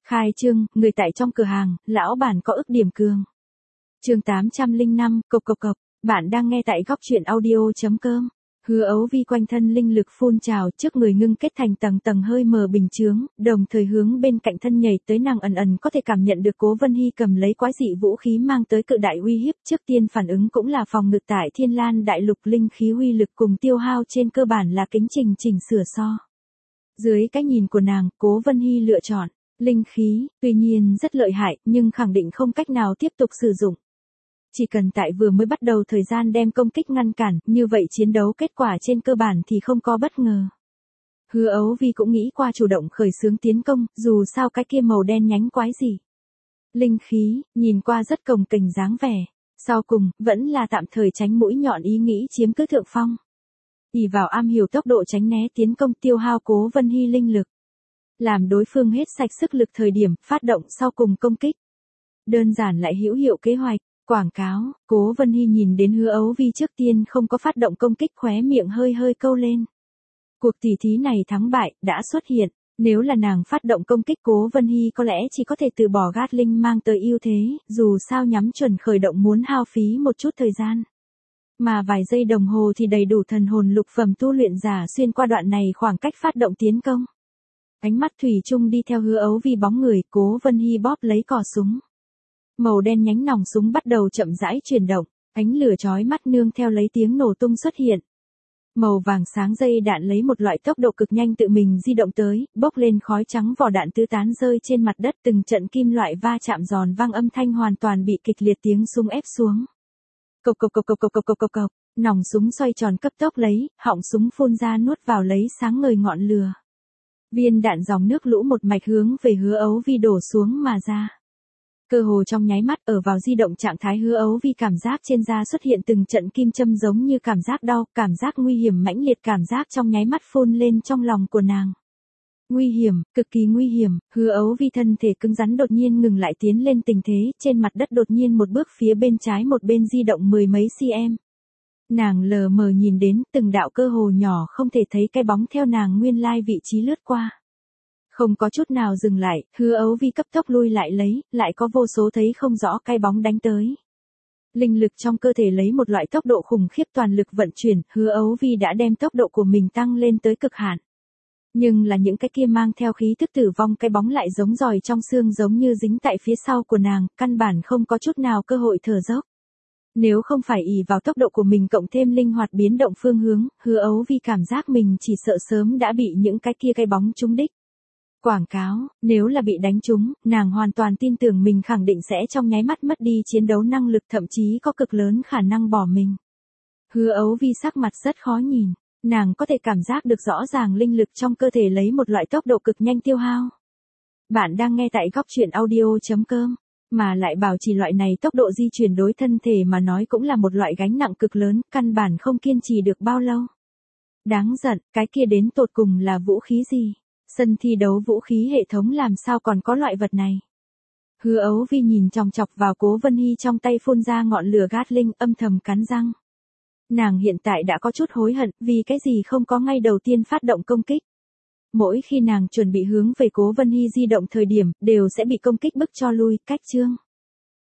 Khai trương, người tại trong cửa hàng, lão bản có ức điểm cường. Chương 805, cộc. Bạn đang nghe tại góc truyện audio.com. Hứa Ấu Vi quanh thân linh lực phun trào, trước người ngưng kết thành tầng tầng hơi mờ bình chướng, đồng thời hướng bên cạnh thân nhảy tới, nàng ẩn có thể cảm nhận được Cố Vân Hy cầm lấy quái dị vũ khí mang tới cự đại uy hiếp, trước tiên phản ứng cũng là phòng ngự tại Thiên Lan đại lục linh khí uy lực cùng tiêu hao trên cơ bản là kính chỉnh sửa so. Dưới cái nhìn của nàng, Cố Vân Hy lựa chọn linh khí, tuy nhiên rất lợi hại, nhưng khẳng định không cách nào tiếp tục sử dụng. Chỉ cần tại vừa mới bắt đầu thời gian đem công kích ngăn cản, như vậy chiến đấu kết quả trên cơ bản thì không có bất ngờ. Hứa Ấu Vi cũng nghĩ qua chủ động khởi xướng tiến công, dù sao cái kia màu đen nhánh quái gì. Linh khí, nhìn qua rất cồng kềnh dáng vẻ. Sau cùng, vẫn là tạm thời tránh mũi nhọn ý nghĩ chiếm cứ thượng phong. Ỷ vào am hiểu tốc độ tránh né tiến công tiêu hao Cố Vân Hy linh lực. Làm đối phương hết sạch sức lực thời điểm, phát động sau cùng công kích. Đơn giản lại hữu hiệu kế hoạch. Quảng cáo, Cố Vân Hy nhìn đến Hứa Ấu Vi trước tiên không có phát động công kích, khóe miệng hơi câu lên. Cuộc tỉ thí này thắng bại, đã xuất hiện, nếu là nàng phát động công kích Cố Vân Hy có lẽ chỉ có thể từ bỏ Gatling mang tới ưu thế, dù sao nhắm chuẩn khởi động muốn hao phí một chút thời gian. Mà vài giây đồng hồ thì đầy đủ thần hồn lục phẩm tu luyện giả xuyên qua đoạn này khoảng cách phát động tiến công. Ánh mắt thủy chung đi theo Hứa Ấu Vi bóng người, Cố Vân Hy bóp lấy cò súng. Màu đen nhánh nòng súng bắt đầu chậm rãi chuyển động, ánh lửa chói mắt nương theo lấy tiếng nổ tung xuất hiện. Màu vàng sáng dây đạn lấy một loại tốc độ cực nhanh tự mình di động tới, bốc lên khói trắng, vỏ đạn tứ tán rơi trên mặt đất, từng trận kim loại va chạm giòn vang, âm thanh hoàn toàn bị kịch liệt tiếng súng ép xuống. Cộc, nòng súng xoay tròn cấp tốc lấy, họng súng phun ra nuốt vào lấy sáng ngời ngọn lửa. Viên đạn dòng nước lũ một mạch hướng về Hứa Ấu Vi đổ xuống mà ra. Cơ hồ trong nháy mắt, ở vào di động trạng thái, Hứa Ấu Vi cảm giác trên da xuất hiện từng trận kim châm giống như cảm giác đau, cảm giác nguy hiểm mãnh liệt, cảm giác trong nháy mắt phun lên trong lòng của nàng. Nguy hiểm, cực kỳ nguy hiểm. Hứa Ấu Vi thân thể cứng rắn đột nhiên ngừng lại, tiến lên tình thế, trên mặt đất đột nhiên một bước phía bên trái một bên di động mười mấy cm. Nàng lờ mờ nhìn đến từng đạo cơ hồ nhỏ không thể thấy cái bóng theo nàng nguyên lai vị trí lướt qua. Không có chút nào dừng lại, Hứa Ấu Vi cấp tốc lui lại lấy, lại có vô số thấy không rõ cái bóng đánh tới. Linh lực trong cơ thể lấy một loại tốc độ khủng khiếp toàn lực vận chuyển, Hứa Ấu Vi đã đem tốc độ của mình tăng lên tới cực hạn. Nhưng là những cái kia mang theo khí thức tử vong cái bóng lại giống giòi trong xương, giống như dính tại phía sau của nàng, căn bản không có chút nào cơ hội thở dốc. Nếu không phải ỷ vào tốc độ của mình cộng thêm linh hoạt biến động phương hướng, Hứa Ấu Vi cảm giác mình chỉ sợ sớm đã bị những cái kia cái bóng trúng đích. Quảng cáo, nếu là bị đánh trúng, nàng hoàn toàn tin tưởng mình khẳng định sẽ trong nháy mắt mất đi chiến đấu năng lực, thậm chí có cực lớn khả năng bỏ mình. Hứa Ấu Vi sắc mặt rất khó nhìn, nàng có thể cảm giác được rõ ràng linh lực trong cơ thể lấy một loại tốc độ cực nhanh tiêu hao. Bạn đang nghe tại góc truyện audio.com, mà lại bảo trì loại này tốc độ di chuyển đối thân thể mà nói cũng là một loại gánh nặng cực lớn, căn bản không kiên trì được bao lâu. Đáng giận, cái kia đến tột cùng là vũ khí gì? Sân thi đấu vũ khí hệ thống làm sao còn có loại vật này? Hứa Ấu Vi nhìn chòng chọc vào Cố Vân Hy trong tay phun ra ngọn lửa Gatling, âm thầm cắn răng. Nàng hiện tại đã có chút hối hận, vì cái gì không có ngay đầu tiên phát động công kích. Mỗi khi nàng chuẩn bị hướng về Cố Vân Hy di động thời điểm, đều sẽ bị công kích bức cho lui, cách chương.